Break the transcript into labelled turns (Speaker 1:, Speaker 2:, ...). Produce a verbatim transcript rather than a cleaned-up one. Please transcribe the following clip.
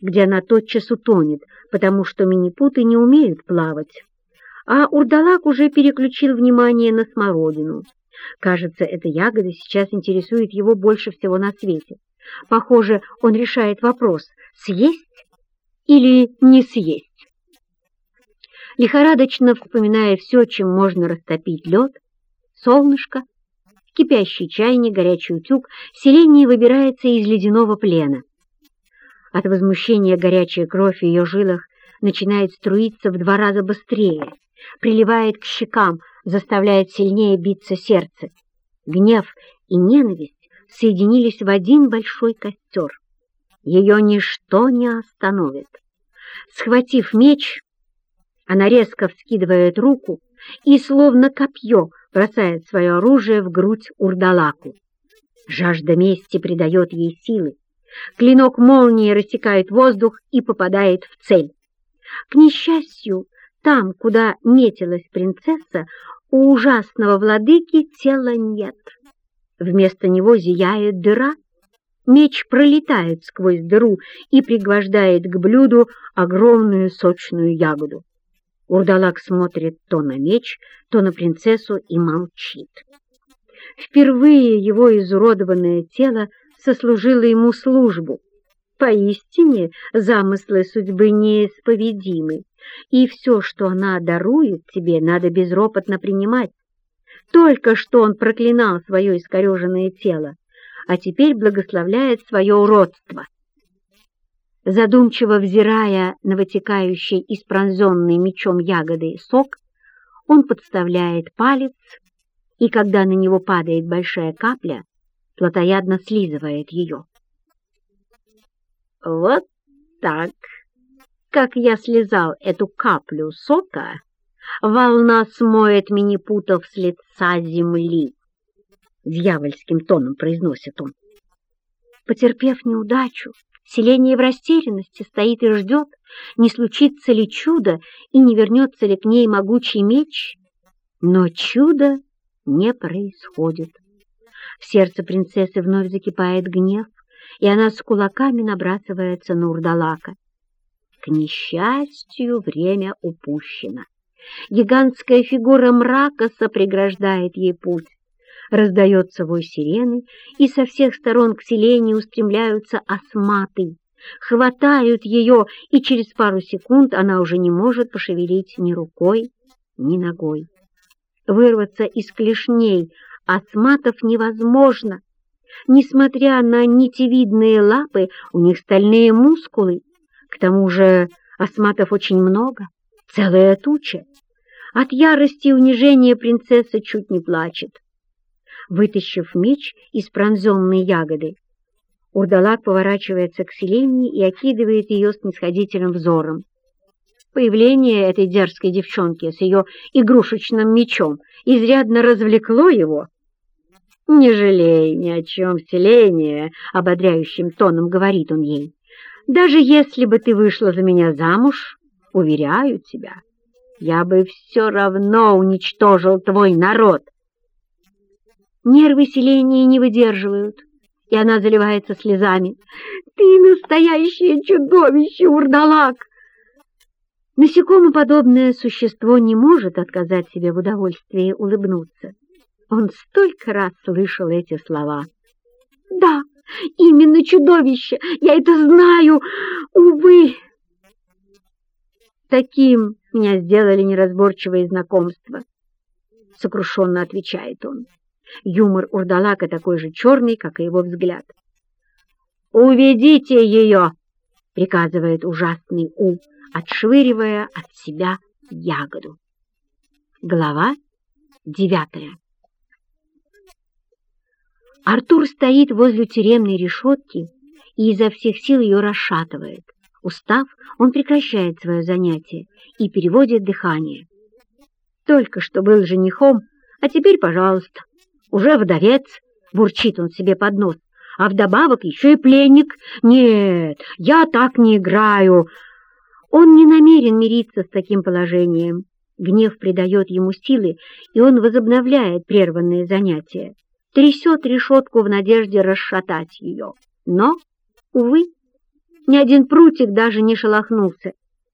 Speaker 1: где она тотчас утонет, потому что минипуты не умеют плавать. А урдалак уже переключил внимание на смородину. Кажется, эта ягода сейчас интересует его больше всего на свете. Похоже, он решает вопрос, съесть или не съесть. Лихорадочно вспоминая все, чем можно растопить лед, солнышко, кипящий чайник, горячий утюг, селение выбирается из ледяного плена. От возмущения горячая кровь в ее жилах начинает струиться в два раза быстрее, приливает к щекам, заставляет сильнее биться сердце. Гнев и ненависть соединились в один большой костер. Ее ничто не остановит. Схватив меч, она резко вскидывает руку и, словно копье, бросает свое оружие в грудь урдалаку. Жажда мести придает ей силы. Клинок молнии рассекает воздух и попадает в цель. К несчастью, там, куда метилась принцесса, у ужасного владыки тела нет. Вместо него зияет дыра. Меч пролетает сквозь дыру и пригвождает к блюду огромную сочную ягоду. Урдалак смотрит то на меч, то на принцессу и молчит. Впервые его изуродованное тело сослужило ему службу. Поистине замыслы судьбы неисповедимы, и все, что она дарует тебе, надо безропотно принимать. Только что он проклинал свое искореженное тело, а теперь благословляет свое уродство. Задумчиво взирая на вытекающий из пронзенной мечом ягоды сок, он подставляет палец, и когда на него падает большая капля, плотоядно слизывает ее. Вот так, как я слезал эту каплю сока, волна смоет минипутов с лица земли, — дьявольским тоном произносит он. Потерпев неудачу, селение в растерянности стоит и ждет, не случится ли чудо и не вернется ли к ней могучий меч. Но чудо не происходит. В сердце принцессы вновь закипает гнев, и она с кулаками набрасывается на урдалака. К несчастью, время упущено. Гигантская фигура Мракоса преграждает ей путь. Раздается вой сирены, и со всех сторон к селению устремляются осматы. Хватают ее, и через пару секунд она уже не может пошевелить ни рукой, ни ногой. Вырваться из клешней осматов невозможно. Несмотря на нитевидные лапы, у них стальные мускулы. К тому же осматов очень много, целая туча. От ярости и унижения принцесса чуть не плачет. Вытащив меч из пронзенной ягоды, урдалак поворачивается к селении и окидывает ее снисходительным взором. Появление этой дерзкой девчонки с ее игрушечным мечом изрядно развлекло его. «Не жалей ни о чем, селение», — ободряющим тоном говорит он ей. «Даже если бы ты вышла за меня замуж, уверяю тебя, я бы все равно уничтожил твой народ». Нервы селения не выдерживают, и она заливается слезами. «Ты настоящее чудовище, урдалак!» Насекомоподобное существо не может отказать себе в удовольствии улыбнуться. Он столько раз слышал эти слова. «Да, именно чудовище! Я это знаю! Увы!» «Таким меня сделали неразборчивые знакомства», — сокрушенно отвечает он. Юмор урдалака такой же черный, как и его взгляд. «Уведите ее!» — приказывает ужасный ум, отшвыривая от себя ягоду. Глава девятая. Артур стоит возле тюремной решетки и изо всех сил ее расшатывает. Устав, он прекращает свое занятие и переводит дыхание. Только что был женихом, а теперь, пожалуйста, уже вдовец, бурчит он себе под нос, а вдобавок еще и пленник. Нет, я так не играю. Он не намерен мириться с таким положением. Гнев придает ему силы, и он возобновляет прерванные занятия, трясет решетку в надежде расшатать ее. Но, увы, Ни один прутик даже не шелохнулся.